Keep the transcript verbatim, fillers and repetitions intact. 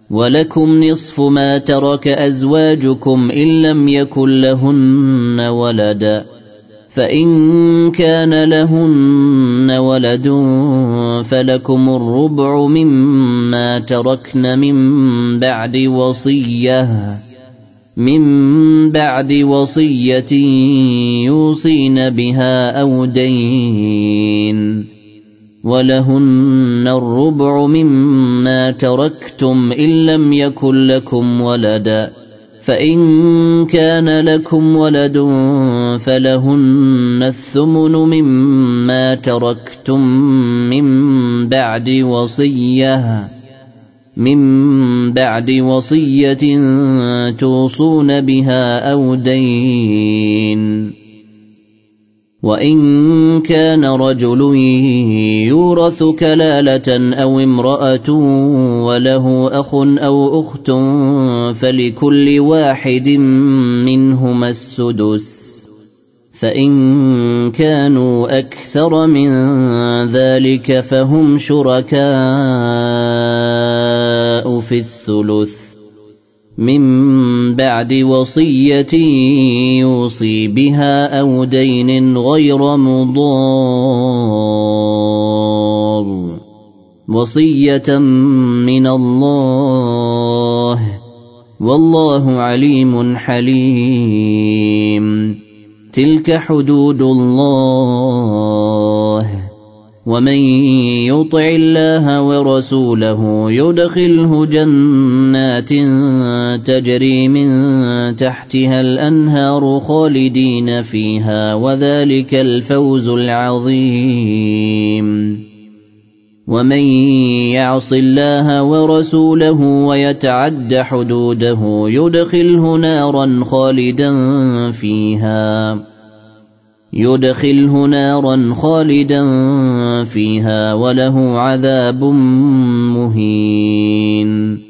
ولكم نصف ما ترك أزواجكم إن لم يكن لهن ولد فإن كان لهن ولد فلكم الربع مما تركن من بعد وصية من بعد وصية يوصين بها أو دين ولهن الربع مما تركتم إن لم يكن لكم ولد فإن كان لكم ولد فلهن الثمن مما تركتم من بعد وصية من بعد وصية توصون بها أو دين وإن كان رجل يورث كلالة أو امرأة وله أخ أو أخت فلكل واحد منهما السدس فإن كانوا أكثر من ذلك فهم شركاء في الثلث من بعد وصية يوصي بها أو دين غير مضار وصية من الله والله عليم حليم تلك حدود الله ومن يطع الله ورسوله يدخله جنات تجري من تحتها الأنهار خالدين فيها وذلك الفوز العظيم ومن يعص الله ورسوله ويتعد حدوده يدخله نارا خالدا فيها يدخله نارا خالدا فيها وله عذاب مهين.